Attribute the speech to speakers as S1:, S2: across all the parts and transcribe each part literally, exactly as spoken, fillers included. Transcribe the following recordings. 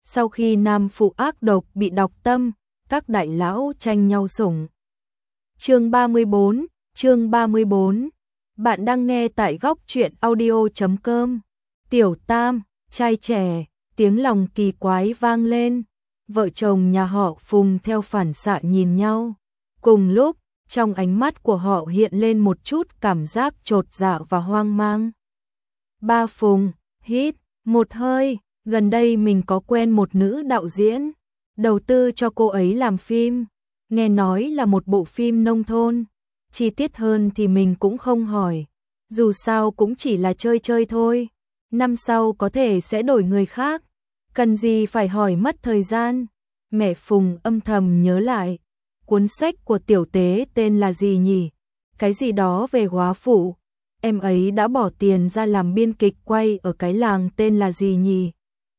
S1: Sau khi nam phụ ác độc bị đọc tâm, các đại lão tranh nhau sủng. Chương ba mươi bốn, chương ba mươi bốn. Bạn đang nghe tại góc truyện audio chấm com. Tiểu Tam, trai trẻ, tiếng lòng kỳ quái vang lên. Vợ chồng nhà họ Phùng theo phản xạ nhìn nhau. Cùng lúc, trong ánh mắt của họ hiện lên một chút cảm giác chột dạ và hoang mang. Ba Phùng, hít một hơi, gần đây mình có quen một nữ đạo diễn, đầu tư cho cô ấy làm phim, nghe nói là một bộ phim nông thôn, chi tiết hơn thì mình cũng không hỏi, dù sao cũng chỉ là chơi chơi thôi, năm sau có thể sẽ đổi người khác, cần gì phải hỏi mất thời gian. Mẹ Phùng âm thầm nhớ lại, cuốn sách của tiểu tế tên là gì nhỉ? Cái gì đó về góa phụ. Em ấy đã bỏ tiền ra làm biên kịch quay ở cái làng tên là gì nhỉ?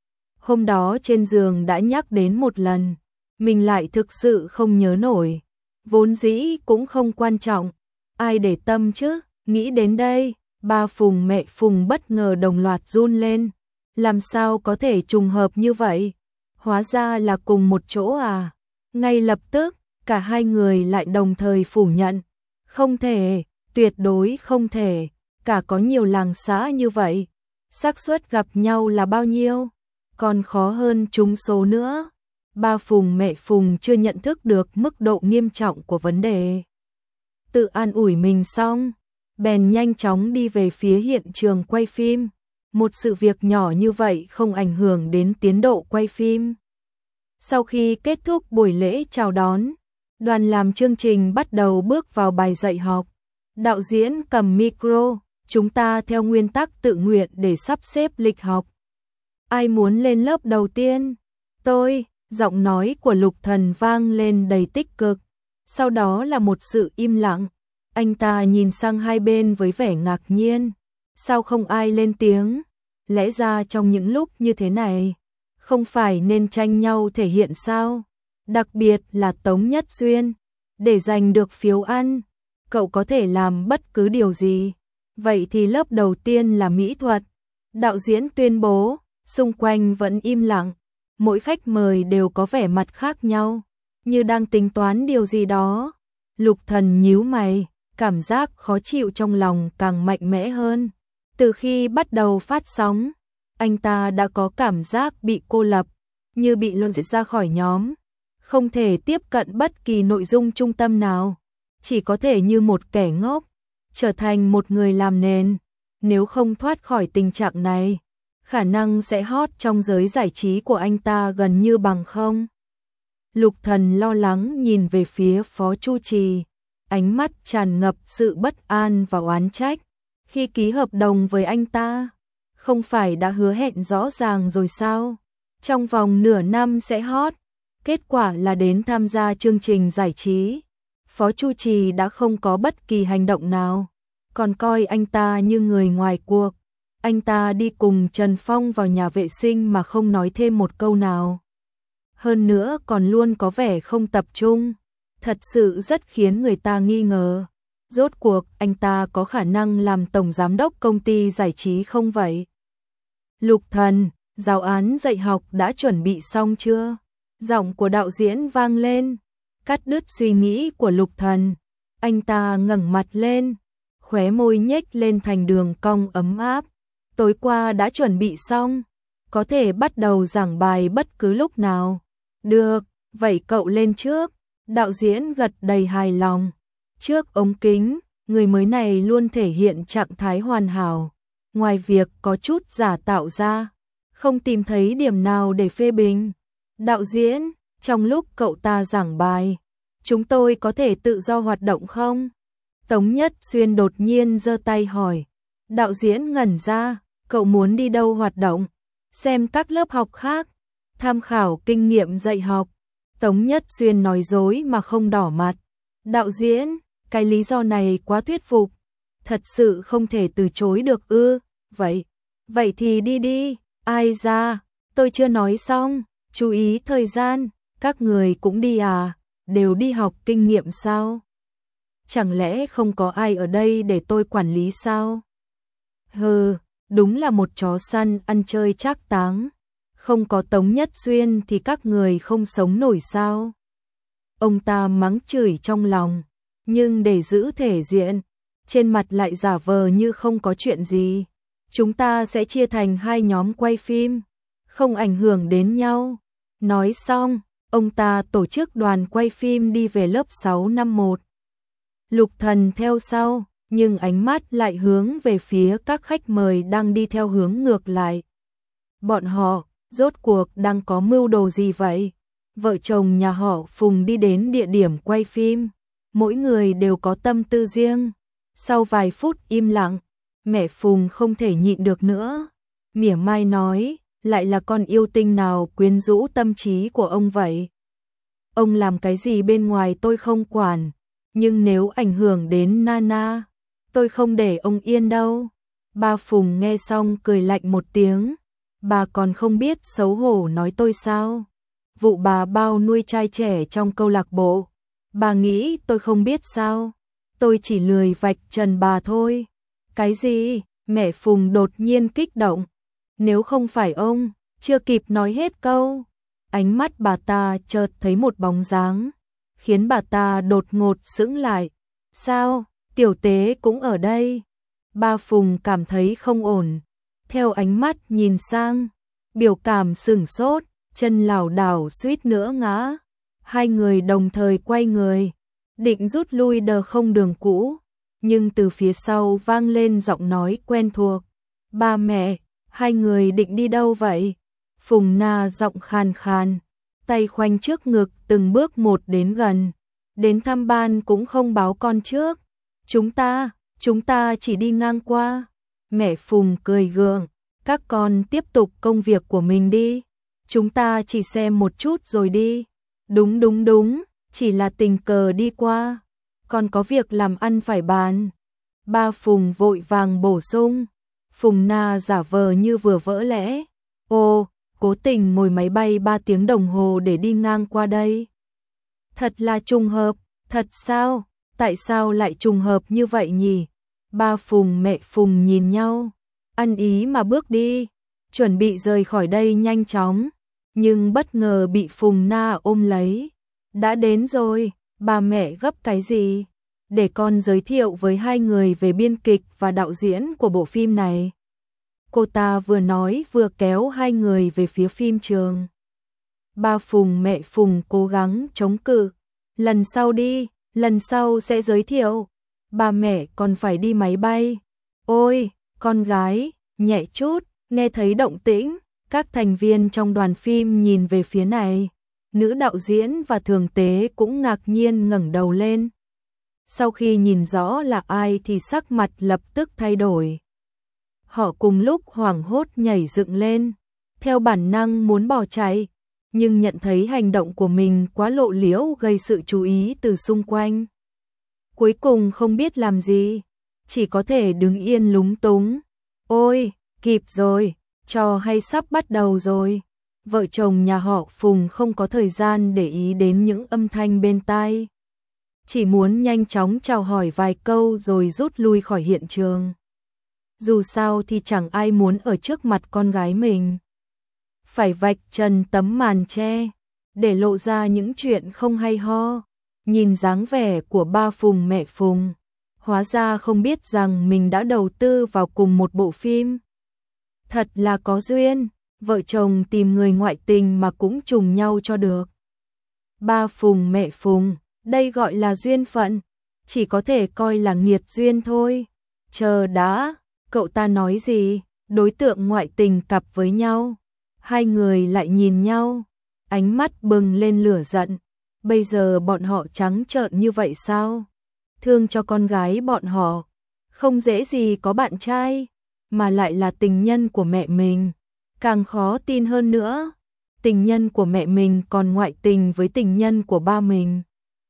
S1: Hôm đó trên giường đã nhắc đến một lần, mình lại thực sự không nhớ nổi. Vốn dĩ cũng không quan trọng, ai để tâm chứ? Nghĩ đến đây, ba Phùng mẹ Phùng bất ngờ đồng loạt run lên. Làm sao có thể trùng hợp như vậy? Hóa ra là cùng một chỗ à? Ngay lập tức, cả hai người lại đồng thời phủ nhận. Không thể, tuyệt đối không thể, cả có nhiều làng xã như vậy. Xác suất gặp nhau là bao nhiêu? Còn khó hơn trúng số nữa. Ba Phùng mẹ Phùng chưa nhận thức được mức độ nghiêm trọng của vấn đề. Tự an ủi mình xong, bèn nhanh chóng đi về phía hiện trường quay phim. Một sự việc nhỏ như vậy không ảnh hưởng đến tiến độ quay phim. Sau khi kết thúc buổi lễ chào đón, đoàn làm chương trình bắt đầu bước vào bài dạy học. Đạo diễn cầm micro, chúng ta theo nguyên tắc tự nguyện để sắp xếp lịch học. Ai muốn lên lớp đầu tiên? Tôi, giọng nói của Lục Thần vang lên đầy tích cực. Sau đó là một sự im lặng. Anh ta nhìn sang hai bên với vẻ ngạc nhiên. Sao không ai lên tiếng? Lẽ ra trong những lúc như thế này, không phải nên tranh nhau thể hiện sao? Đặc biệt là Tống Nhất Xuyên. Để giành được phiếu ăn, cậu có thể làm bất cứ điều gì. Vậy thì lớp đầu tiên là mỹ thuật. Đạo diễn tuyên bố, xung quanh vẫn im lặng. Mỗi khách mời đều có vẻ mặt khác nhau, như đang tính toán điều gì đó. Lục Thần nhíu mày, cảm giác khó chịu trong lòng càng mạnh mẽ hơn. Từ khi bắt đầu phát sóng, anh ta đã có cảm giác bị cô lập, như bị luân ra khỏi nhóm. Không thể tiếp cận bất kỳ nội dung trung tâm nào, chỉ có thể như một kẻ ngốc, trở thành một người làm nền. Nếu không thoát khỏi tình trạng này, khả năng sẽ hot trong giới giải trí của anh ta gần như bằng không. Lục Thần lo lắng nhìn về phía Phó Chu Trì, ánh mắt tràn ngập sự bất an và oán trách. Khi ký hợp đồng với anh ta, không phải đã hứa hẹn rõ ràng rồi sao? Trong vòng nửa năm sẽ hot. Kết quả là đến tham gia chương trình giải trí, Phó Chu Trì đã không có bất kỳ hành động nào, còn coi anh ta như người ngoài cuộc. Anh ta đi cùng Trần Phong vào nhà vệ sinh mà không nói thêm một câu nào. Hơn nữa còn luôn có vẻ không tập trung, thật sự rất khiến người ta nghi ngờ. Rốt cuộc anh ta có khả năng làm tổng giám đốc công ty giải trí không vậy? Lục Thần, giáo án dạy học đã chuẩn bị xong chưa? Giọng của đạo diễn vang lên, cắt đứt suy nghĩ của Lục Thần. Anh ta ngẩng mặt lên, khóe môi nhếch lên thành đường cong ấm áp. Tối qua đã chuẩn bị xong, có thể bắt đầu giảng bài bất cứ lúc nào. Được, vậy cậu lên trước. Đạo diễn gật đầy hài lòng. Trước ống kính, người mới này luôn thể hiện trạng thái hoàn hảo. Ngoài việc có chút giả tạo ra, không tìm thấy điểm nào để phê bình. Đạo diễn, trong lúc cậu ta giảng bài, chúng tôi có thể tự do hoạt động không? Tống Nhất Xuyên đột nhiên giơ tay hỏi. Đạo diễn ngẩn ra, cậu muốn đi đâu hoạt động? Xem các lớp học khác, tham khảo kinh nghiệm dạy học. Tống Nhất Xuyên nói dối mà không đỏ mặt. Đạo diễn, cái lý do này quá thuyết phục, thật sự không thể từ chối được ư? Vậy, vậy thì đi đi. Ai ra, tôi chưa nói xong, chú ý thời gian, các người cũng đi à, đều đi học kinh nghiệm sao? Chẳng lẽ không có ai ở đây để tôi quản lý sao? Hừ, đúng là một chó săn ăn chơi trác táng. không có Tống Nhất Xuyên thì các người không sống nổi sao? Ông ta mắng chửi trong lòng, nhưng để giữ thể diện, trên mặt lại giả vờ như không có chuyện gì. Chúng ta sẽ chia thành hai nhóm quay phim, không ảnh hưởng đến nhau. Nói xong, ông ta tổ chức đoàn quay phim đi về lớp sáu năm một. Lục Thần theo sau, nhưng ánh mắt lại hướng về phía các khách mời đang đi theo hướng ngược lại. Bọn họ, rốt cuộc đang có mưu đồ gì vậy? Vợ chồng nhà họ Phùng đi đến địa điểm quay phim, mỗi người đều có tâm tư riêng. Sau vài phút im lặng, mẹ Phùng không thể nhịn được nữa, mỉa mai nói, lại là con yêu tinh nào quyến rũ tâm trí của ông vậy? Ông làm cái gì bên ngoài tôi không quản, nhưng nếu ảnh hưởng đến Nana, tôi không để ông yên đâu. Ba Phùng nghe xong cười lạnh một tiếng, bà còn không biết xấu hổ nói tôi sao? Vụ bà bao nuôi trai trẻ trong câu lạc bộ, bà nghĩ tôi không biết sao? Tôi chỉ lười vạch trần bà thôi. Cái gì? Mẹ Phùng đột nhiên kích động. Nếu không phải ông, chưa kịp nói hết câu, ánh mắt bà ta chợt thấy một bóng dáng, khiến bà ta đột ngột sững lại. Sao? Tiểu Tế cũng ở đây. Ba Phùng cảm thấy không ổn, theo ánh mắt nhìn sang, biểu cảm sửng sốt, chân lảo đảo suýt nữa ngã. Hai người đồng thời quay người, định rút lui đờ không đường cũ, nhưng từ phía sau vang lên giọng nói quen thuộc. Ba mẹ, hai người định đi đâu vậy? Phùng Na giọng khàn khàn, tay khoanh trước ngực từng bước một đến gần. Đến thăm ban cũng không báo con trước. Chúng ta, chúng ta chỉ đi ngang qua. Mẹ Phùng cười gượng, các con tiếp tục công việc của mình đi. Chúng ta chỉ xem một chút rồi đi. Đúng đúng đúng, chỉ là tình cờ đi qua. Còn có việc làm ăn phải bàn. Ba Phùng vội vàng bổ sung. Phùng Na giả vờ như vừa vỡ lẽ. Ồ, cố tình ngồi máy bay ba tiếng đồng hồ để đi ngang qua đây. Thật là trùng hợp, thật sao? Tại sao lại trùng hợp như vậy nhỉ? Ba Phùng mẹ Phùng nhìn nhau, ăn ý mà bước đi, chuẩn bị rời khỏi đây nhanh chóng, nhưng bất ngờ bị Phùng Na ôm lấy. Đã đến rồi, ba mẹ gấp cái gì? Để con giới thiệu với hai người về biên kịch và đạo diễn của bộ phim này. Cô ta vừa nói vừa kéo hai người về phía phim trường. Ba Phùng mẹ Phùng cố gắng chống cự. Lần sau đi, lần sau sẽ giới thiệu. Ba mẹ còn phải đi máy bay. Ôi, con gái, nhẹ chút, nghe thấy động tĩnh, các thành viên trong đoàn phim nhìn về phía này. Nữ đạo diễn và thường tế cũng ngạc nhiên ngẩng đầu lên. Sau khi nhìn rõ là ai thì sắc mặt lập tức thay đổi. Họ cùng lúc hoảng hốt nhảy dựng lên, theo bản năng muốn bỏ chạy, nhưng nhận thấy hành động của mình quá lộ liễu gây sự chú ý từ xung quanh. Cuối cùng không biết làm gì, chỉ có thể đứng yên lúng túng. Ôi, kịp rồi, trò hay sắp bắt đầu rồi. Vợ chồng nhà họ Phùng không có thời gian để ý đến những âm thanh bên tai. Chỉ muốn nhanh chóng chào hỏi vài câu rồi rút lui khỏi hiện trường. Dù sao thì chẳng ai muốn ở trước mặt con gái mình. Phải vạch trần tấm màn che, để lộ ra những chuyện không hay ho. Nhìn dáng vẻ của ba Phùng mẹ Phùng, hóa ra không biết rằng mình đã đầu tư vào cùng một bộ phim. Thật là có duyên, vợ chồng tìm người ngoại tình mà cũng trùng nhau cho được. Ba Phùng mẹ Phùng, đây gọi là duyên phận, chỉ có thể coi là nghiệt duyên thôi. Chờ đã, cậu ta nói gì? Đối tượng ngoại tình cặp với nhau. Hai người lại nhìn nhau, ánh mắt bừng lên lửa giận. Bây giờ bọn họ trắng trợn như vậy sao? Thương cho con gái bọn họ, không dễ gì có bạn trai, mà lại là tình nhân của mẹ mình. Càng khó tin hơn nữa, tình nhân của mẹ mình còn ngoại tình với tình nhân của ba mình.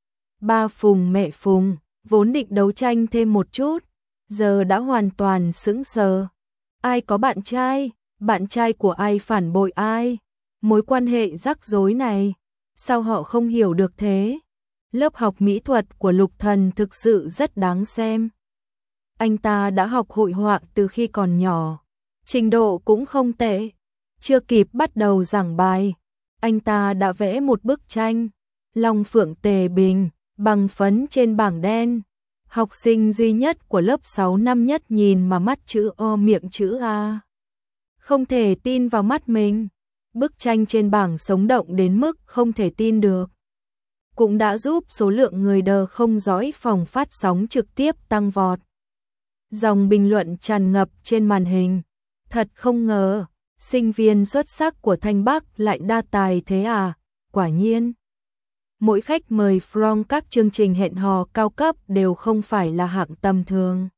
S1: Ba Phùng mẹ Phùng, vốn định đấu tranh thêm một chút, giờ đã hoàn toàn sững sờ. Ai có bạn trai? Bạn trai của ai phản bội ai? Mối quan hệ rắc rối này, sao họ không hiểu được thế? Lớp học mỹ thuật của Lục Thần thực sự rất đáng xem. Anh ta đã học hội họa từ khi còn nhỏ, trình độ cũng không tệ, Chưa kịp bắt đầu giảng bài, anh ta đã vẽ một bức tranh Long Phượng Tề Bình bằng phấn trên bảng đen. Học sinh duy nhất của lớp sáu năm nhất nhìn mà mắt chữ O miệng chữ A. Không thể tin vào mắt mình. Bức tranh trên bảng sống động đến mức không thể tin được. Cũng đã giúp số lượng người đờ không dõi phòng phát sóng trực tiếp tăng vọt. Dòng bình luận tràn ngập trên màn hình. Thật không ngờ, sinh viên xuất sắc của Thanh Bắc lại đa tài thế à, quả nhiên. Mỗi khách mời from các chương trình hẹn hò cao cấp đều không phải là hạng tầm thường.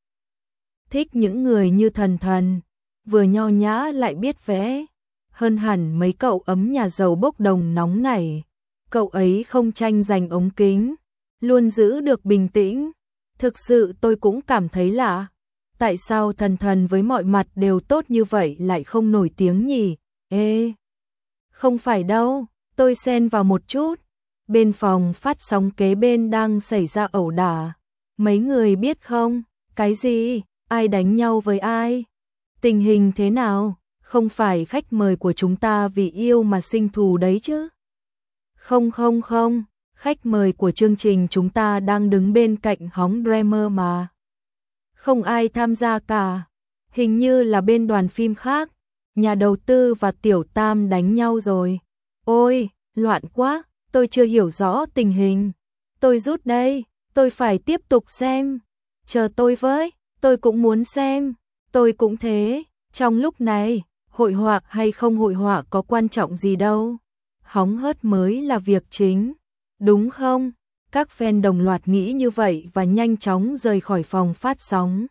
S1: Thích những người như Thần Thần, vừa nho nhã lại biết vẽ, hơn hẳn mấy cậu ấm nhà giàu bốc đồng nóng nảy. Cậu ấy không tranh giành ống kính, luôn giữ được bình tĩnh. Thực sự tôi cũng cảm thấy lạ. Tại sao Thần Thần với mọi mặt đều tốt như vậy lại không nổi tiếng nhỉ? Ê, không phải đâu, tôi xen vào một chút. Bên phòng phát sóng kế bên đang xảy ra ẩu đả. Mấy người biết không? Cái gì? Ai đánh nhau với ai? Tình hình thế nào? Không phải khách mời của chúng ta vì yêu mà sinh thù đấy chứ? Không không không, khách mời của chương trình chúng ta đang đứng bên cạnh hóng Dreamer mà. Không ai tham gia cả, hình như là bên đoàn phim khác, nhà đầu tư và Tiểu Tam đánh nhau rồi. Ôi, loạn quá, tôi chưa hiểu rõ tình hình. Tôi rút đây, tôi phải tiếp tục xem. Chờ tôi với, tôi cũng muốn xem. Tôi cũng thế, trong lúc này, hội họa hay không hội họa có quan trọng gì đâu. Hóng hớt mới là việc chính, đúng không? Các fan đồng loạt nghĩ như vậy và nhanh chóng rời khỏi phòng phát sóng.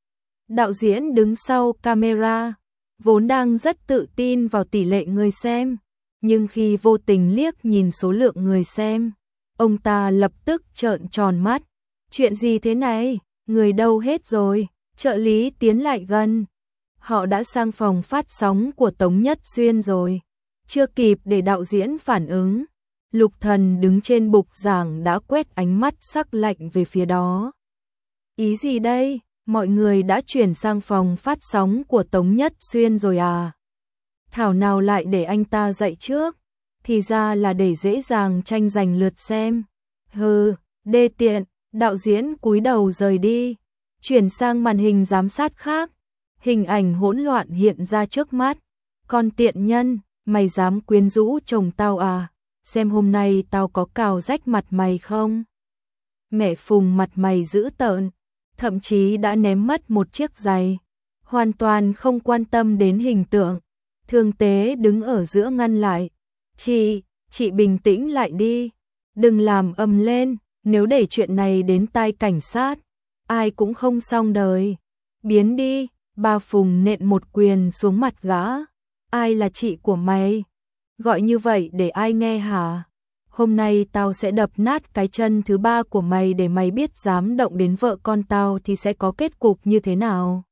S1: Đạo diễn đứng sau camera, vốn đang rất tự tin vào tỷ lệ người xem, nhưng khi vô tình liếc nhìn số lượng người xem, ông ta lập tức trợn tròn mắt. Chuyện gì thế này? Người đâu hết rồi? Trợ lý tiến lại gần. Họ đã sang phòng phát sóng của Tống Nhất Xuyên rồi. Chưa kịp để đạo diễn phản ứng, Lục Thần đứng trên bục giảng đã quét ánh mắt sắc lạnh về phía đó. Ý gì đây? Mọi người đã chuyển sang phòng phát sóng của Tống Nhất Xuyên rồi à? Thảo nào lại để anh ta dạy trước? Thì ra là để dễ dàng tranh giành lượt xem. Hừ, đê tiện, đạo diễn cúi đầu rời đi, chuyển sang màn hình giám sát khác. Hình ảnh hỗn loạn hiện ra trước mắt. Con tiện nhân, mày dám quyến rũ chồng tao à? Xem hôm nay tao có cào rách mặt mày không? Mẹ Phùng mặt mày dữ tợn, thậm chí đã ném mất một chiếc giày, hoàn toàn không quan tâm đến hình tượng. Thương Tế đứng ở giữa ngăn lại. Chị, chị bình tĩnh lại đi, đừng làm ầm lên, nếu để chuyện này đến tai cảnh sát, ai cũng không xong đời. Biến đi, bà Phùng nện một quyền xuống mặt gã. Ai là chị của mày? Gọi như vậy để ai nghe hả? Hôm nay tao sẽ đập nát cái chân thứ ba của mày để mày biết dám động đến vợ con tao thì sẽ có kết cục như thế nào.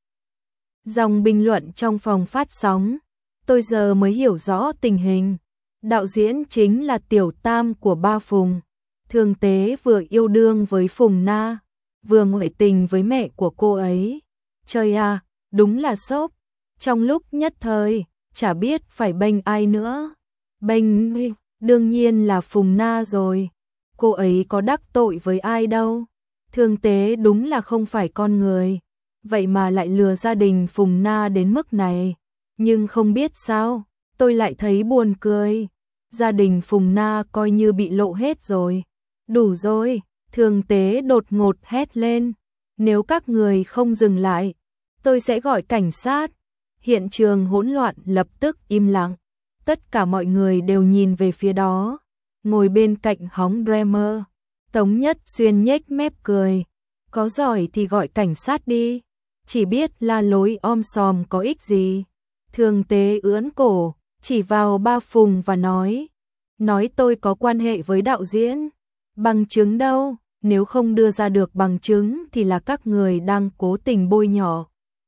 S1: Dòng bình luận trong phòng phát sóng. Tôi giờ mới hiểu rõ tình hình. Đạo diễn chính là Tiểu Tam của ba Phùng. Thương Tế vừa yêu đương với Phùng Na, vừa ngoại tình với mẹ của cô ấy. Trời à, đúng là sốc. Trong lúc nhất thời, chả biết phải bênh ai nữa. Bênh đương nhiên là Phùng Na rồi. Cô ấy có đắc tội với ai đâu. Thương Tế đúng là không phải con người. Vậy mà lại lừa gia đình Phùng Na đến mức này. Nhưng không biết sao, tôi lại thấy buồn cười. Gia đình Phùng Na coi như bị lộ hết rồi. Đủ rồi, Thương Tế đột ngột hét lên. Nếu các người không dừng lại, tôi sẽ gọi cảnh sát. Hiện trường hỗn loạn lập tức im lặng. Tất cả mọi người đều nhìn về phía đó. Ngồi bên cạnh hóng Dreamer, Tống Nhất Xuyên nhếch mép cười. Có giỏi thì gọi cảnh sát đi. Chỉ biết la lối om sòm có ích gì. Thương Tế ưỡn cổ, chỉ vào ba Phùng và nói. Nói tôi có quan hệ với đạo diễn. Bằng chứng đâu? Nếu không đưa ra được bằng chứng thì là các người đang cố tình bôi nhọ.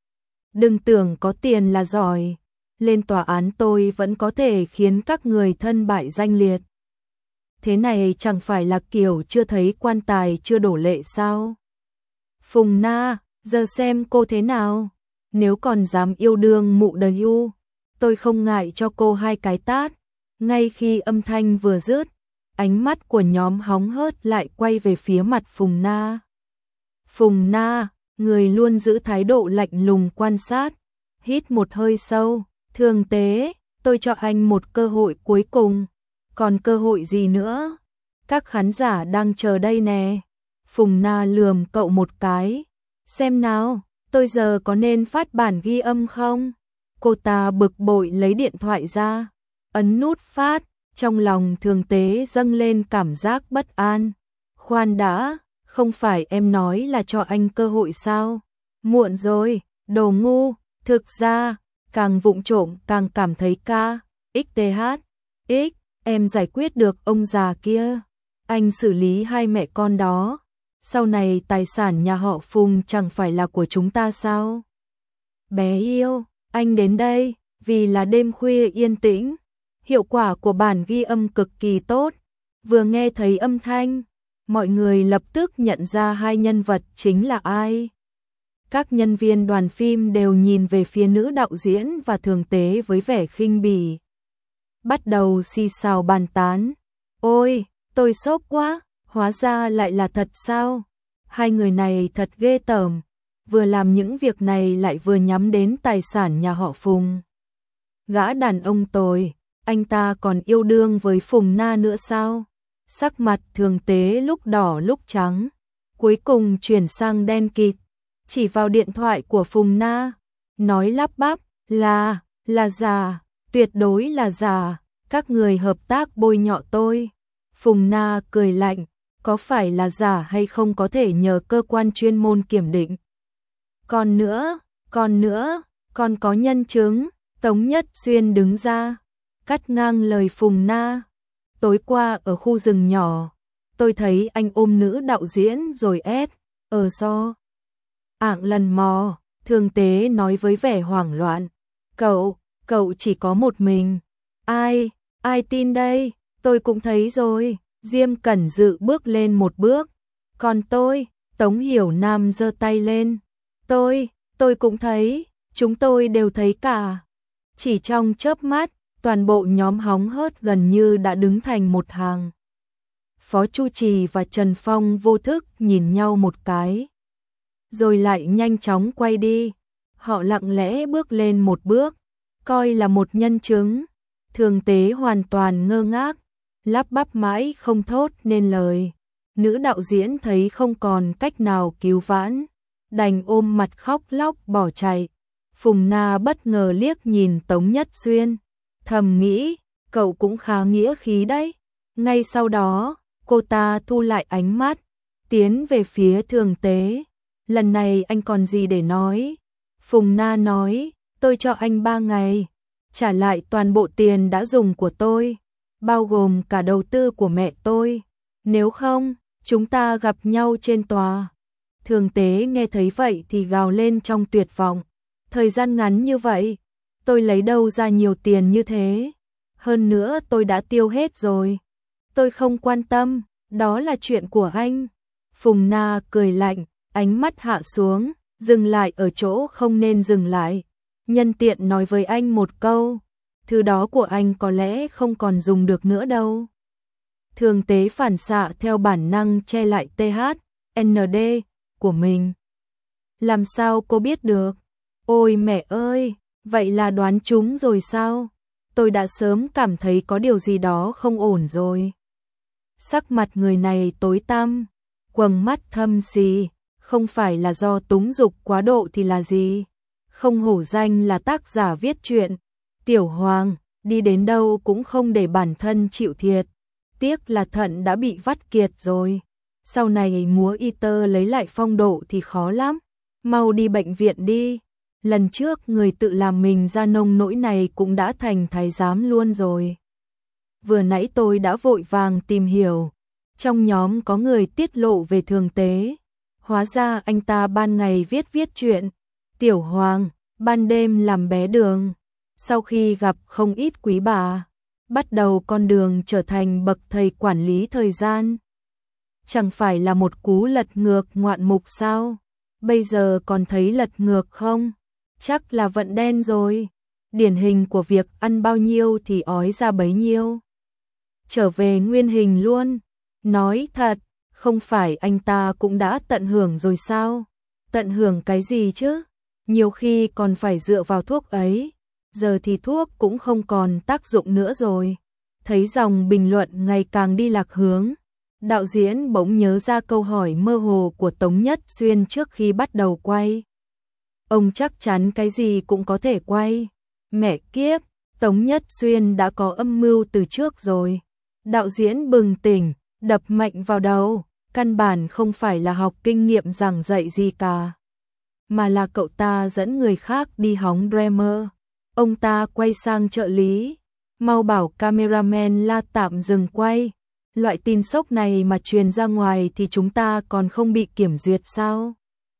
S1: Đừng tưởng có tiền là giỏi. Lên tòa án tôi vẫn có thể khiến các người thân bại danh liệt. Thế này chẳng phải là kiểu chưa thấy quan tài chưa đổ lệ sao? Phùng Na, giờ xem cô thế nào? Nếu còn dám yêu đương mụ đời u, tôi không ngại cho cô hai cái tát. Ngay khi âm thanh vừa dứt, ánh mắt của nhóm hóng hớt lại quay về phía mặt Phùng Na. Phùng Na, người luôn giữ thái độ lạnh lùng quan sát, hít một hơi sâu, thường tế, tôi cho anh một cơ hội cuối cùng. Còn cơ hội gì nữa? Các khán giả đang chờ đây nè. Phùng Na lườm cậu một cái. Xem nào, tôi giờ có nên phát bản ghi âm không? Cô ta bực bội lấy điện thoại ra, ấn nút phát, trong lòng thường tế dâng lên cảm giác bất an. Khoan đã, không phải em nói là cho anh cơ hội sao? Muộn rồi, đồ ngu, thực ra, càng vụng trộm càng cảm thấy ca, ích tê hát, x, em giải quyết được ông già kia. Anh xử lý hai mẹ con đó. Sau này tài sản nhà họ Phùng chẳng phải là của chúng ta sao? Bé yêu, anh đến đây, vì là đêm khuya yên tĩnh. Hiệu quả của bản ghi âm cực kỳ tốt. Vừa nghe thấy âm thanh, mọi người lập tức nhận ra hai nhân vật chính là ai. Các nhân viên đoàn phim đều nhìn về phía nữ đạo diễn và thường tế với vẻ khinh bỉ. Bắt đầu xì xào bàn tán. Ôi, tôi sốc quá, hóa ra lại là thật sao? Hai người này thật ghê tởm, vừa làm những việc này lại vừa nhắm đến tài sản nhà họ Phùng. Gã đàn ông tồi, anh ta còn yêu đương với Phùng Na nữa sao? Sắc mặt thường tế lúc đỏ lúc trắng, cuối cùng chuyển sang đen kịt, chỉ vào điện thoại của Phùng Na, nói lắp bắp, là, là giả, tuyệt đối là giả, các người hợp tác bôi nhọ tôi. Phùng Na cười lạnh, có phải là giả hay không có thể nhờ cơ quan chuyên môn kiểm định. Còn nữa, còn nữa, còn có nhân chứng. Tống Nhất Xuyên đứng ra, cắt ngang lời Phùng Na. Tối qua ở khu rừng nhỏ, tôi thấy anh ôm nữ đạo diễn rồi ép, ở so. Ảng lần mò, thường tế nói với vẻ hoảng loạn. Cậu, cậu chỉ có một mình. Ai, ai tin đây, tôi cũng thấy rồi. Diêm Cẩn Dự bước lên một bước. Còn tôi, Tống Hiểu Nam giơ tay lên. Tôi, tôi cũng thấy, chúng tôi đều thấy cả. Chỉ trong chớp mắt, toàn bộ nhóm hóng hớt gần như đã đứng thành một hàng. Phó Chu Trì và Trần Phong vô thức nhìn nhau một cái, rồi lại nhanh chóng quay đi. Họ lặng lẽ bước lên một bước, coi là một nhân chứng. Thường tế hoàn toàn ngơ ngác, lắp bắp mãi không thốt nên lời. Nữ đạo diễn thấy không còn cách nào cứu vãn, đành ôm mặt khóc lóc bỏ chạy. Phùng Na bất ngờ liếc nhìn Tống Nhất Xuyên, thầm nghĩ, cậu cũng khá nghĩa khí đấy. Ngay sau đó, cô ta thu lại ánh mắt, tiến về phía thường tế. Lần này anh còn gì để nói? Phùng Na nói, tôi cho anh ba ngày, trả lại toàn bộ tiền đã dùng của tôi, bao gồm cả đầu tư của mẹ tôi. Nếu không, chúng ta gặp nhau trên tòa. Thường tế nghe thấy vậy thì gào lên trong tuyệt vọng. Thời gian ngắn như vậy, tôi lấy đâu ra nhiều tiền như thế? Hơn nữa tôi đã tiêu hết rồi. Tôi không quan tâm, đó là chuyện của anh. Phùng Na cười lạnh, ánh mắt hạ xuống, dừng lại ở chỗ không nên dừng lại. Nhân tiện nói với anh một câu, thứ đó của anh có lẽ không còn dùng được nữa đâu. Thường tế phản xạ theo bản năng che lại tê hát, en đê của mình. Làm sao cô biết được? Ôi mẹ ơi, vậy là đoán trúng rồi sao? Tôi đã sớm cảm thấy có điều gì đó không ổn rồi. Sắc mặt người này tối tăm, quầng mắt thâm xì, không phải là do túng dục quá độ thì là gì? Không hổ danh là tác giả viết truyện. Tiểu Hoàng, đi đến đâu cũng không để bản thân chịu thiệt. Tiếc là thận đã bị vắt kiệt rồi. Sau này múa y tơ lấy lại phong độ thì khó lắm. Mau đi bệnh viện đi. Lần trước người tự làm mình ra nông nỗi này cũng đã thành thái giám luôn rồi. Vừa nãy tôi đã vội vàng tìm hiểu. Trong nhóm có người tiết lộ về thường tế. Hóa ra anh ta ban ngày viết viết chuyện. Tiểu Hoàng, ban đêm làm bé đường. Sau khi gặp không ít quý bà, bắt đầu con đường trở thành bậc thầy quản lý thời gian. Chẳng phải là một cú lật ngược ngoạn mục sao? Bây giờ còn thấy lật ngược không? Chắc là vận đen rồi. điển hình của việc ăn bao nhiêu thì ói ra bấy nhiêu. Trở về nguyên hình luôn. Nói thật, không phải anh ta cũng đã tận hưởng rồi sao? Tận hưởng cái gì chứ? Nhiều khi còn phải dựa vào thuốc ấy. Giờ thì thuốc cũng không còn tác dụng nữa rồi. Thấy dòng bình luận ngày càng đi lạc hướng, đạo diễn bỗng nhớ ra câu hỏi mơ hồ của Tống Nhất Xuyên trước khi bắt đầu quay. Ông chắc chắn cái gì cũng có thể quay. Mẹ kiếp, Tống Nhất Xuyên đã có âm mưu từ trước rồi. Đạo diễn bừng tỉnh, đập mạnh vào đầu, căn bản không phải là học kinh nghiệm giảng dạy gì cả, mà là cậu ta dẫn người khác đi hóng Dreamer. Ông ta quay sang trợ lý, mau bảo cameraman la tạm dừng quay. Loại tin sốc này mà truyền ra ngoài thì chúng ta còn không bị kiểm duyệt sao?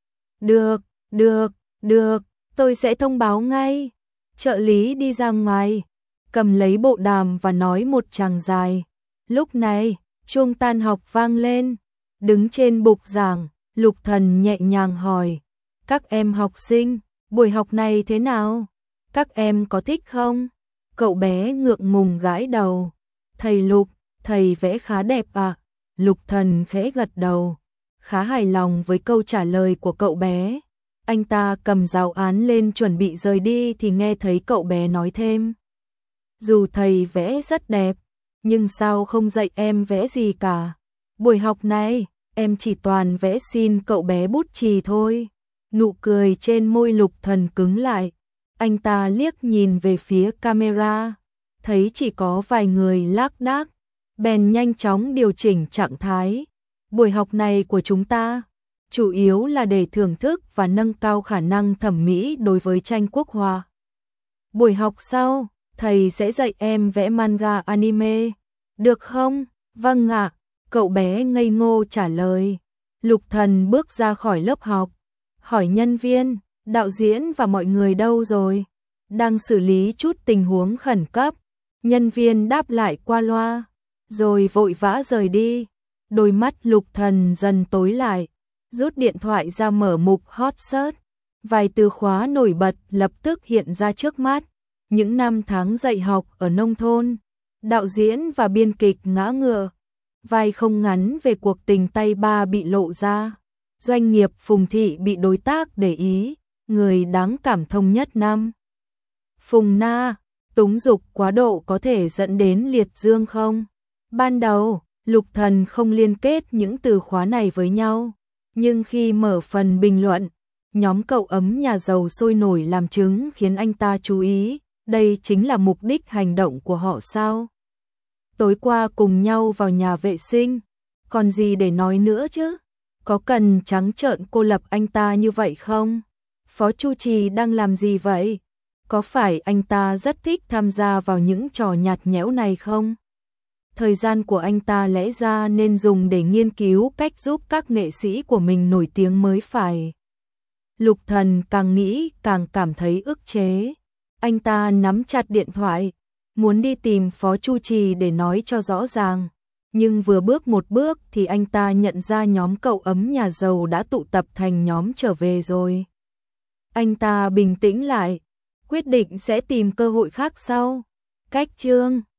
S1: Được, được, được, tôi sẽ thông báo ngay. Trợ lý đi ra ngoài, cầm lấy bộ đàm và nói một tràng dài. Lúc này, chuông tan học vang lên. Đứng trên bục giảng, Lục Thần nhẹ nhàng hỏi: các em học sinh, buổi học này thế nào? Các em có thích không? Cậu bé ngượng ngùng gãi đầu. Thầy Lục, thầy vẽ khá đẹp ạ. À? Lục Thần khẽ gật đầu, khá hài lòng với câu trả lời của cậu bé. Anh ta cầm giáo án lên chuẩn bị rời đi thì nghe thấy cậu bé nói thêm: dù thầy vẽ rất đẹp, nhưng sao không dạy em vẽ gì cả? Buổi học này, em chỉ toàn vẽ xin cậu bé bút chì thôi. Nụ cười trên môi Lục Thần cứng lại. Anh ta liếc nhìn về phía camera, thấy chỉ có vài người lác đác, bèn nhanh chóng điều chỉnh trạng thái. Buổi học này của chúng ta chủ yếu là để thưởng thức và nâng cao khả năng thẩm mỹ đối với tranh quốc họa. Buổi học sau, thầy sẽ dạy em vẽ manga anime, được không? Vâng ạ, cậu bé ngây ngô trả lời. Lục Thần bước ra khỏi lớp học, hỏi nhân viên, đạo diễn và mọi người đâu rồi? Đang xử lý chút tình huống khẩn cấp. Nhân viên đáp lại qua loa, rồi vội vã rời đi. Đôi mắt Lục Thần dần tối lại, rút điện thoại ra mở mục hot search. Vài từ khóa nổi bật lập tức hiện ra trước mắt. Những năm tháng dạy học ở nông thôn, đạo diễn và biên kịch ngã ngựa, vai không ngắn về cuộc tình tay ba bị lộ ra, doanh nghiệp Phùng Thị bị đối tác để ý, người đáng cảm thông nhất năm. Phùng Na, túng dục quá độ có thể dẫn đến liệt dương không? Ban đầu, Lục Thần không liên kết những từ khóa này với nhau, nhưng khi mở phần bình luận, nhóm cậu ấm nhà giàu sôi nổi làm chứng khiến anh ta chú ý. Đây chính là mục đích hành động của họ sao? Tối qua cùng nhau vào nhà vệ sinh, còn gì để nói nữa chứ? Có cần trắng trợn cô lập anh ta như vậy không? Phó Chu Trì đang làm gì vậy? Có phải anh ta rất thích tham gia vào những trò nhạt nhẽo này không? Thời gian của anh ta lẽ ra nên dùng để nghiên cứu cách giúp các nghệ sĩ của mình nổi tiếng mới phải. Lục Thần càng nghĩ càng cảm thấy ức chế. Anh ta nắm chặt điện thoại, muốn đi tìm Phó Chu Trì để nói cho rõ ràng. Nhưng vừa bước một bước thì anh ta nhận ra nhóm cậu ấm nhà giàu đã tụ tập thành nhóm trở về rồi. Anh ta bình tĩnh lại, quyết định sẽ tìm cơ hội khác sau. Cách chương